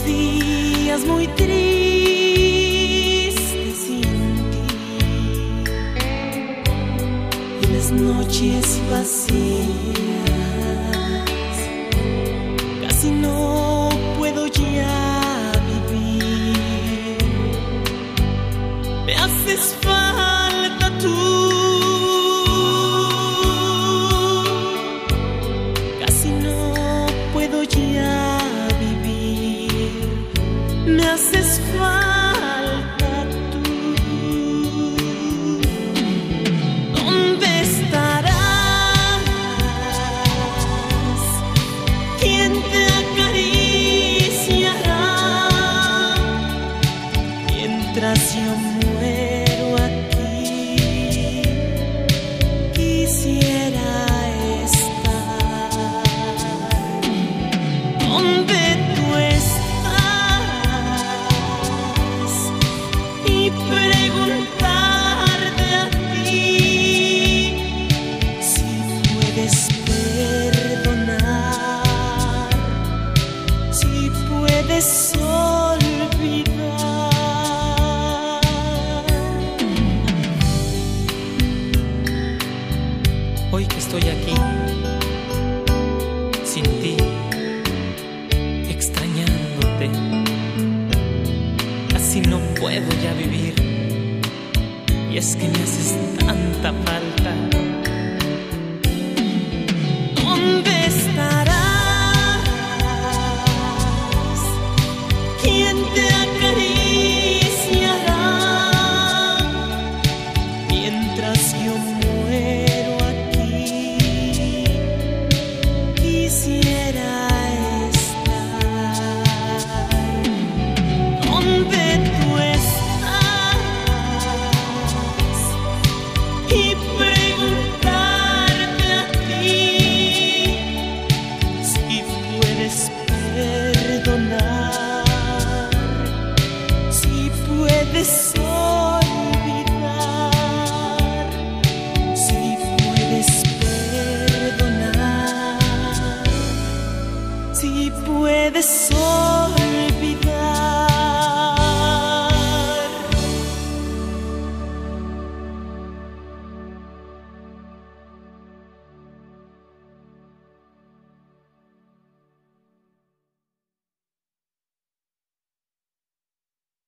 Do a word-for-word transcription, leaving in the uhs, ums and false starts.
días muy tristes sin ti y las noches vacías, casi no puedo ya vivir. Me haces falta tú, casi no puedo ya vivir. Me haces falta tú. ¿Dónde estarás? ¿Quién te acariciará mientras yo muero aquí? Quisiera estar donde tú estás y preguntarte a ti si puedes perdonar, si puedes olvidar. Hoy que estoy aquí sin ti, extrañándote, casi no puedo ya vivir. Y es que me haces tanta falta.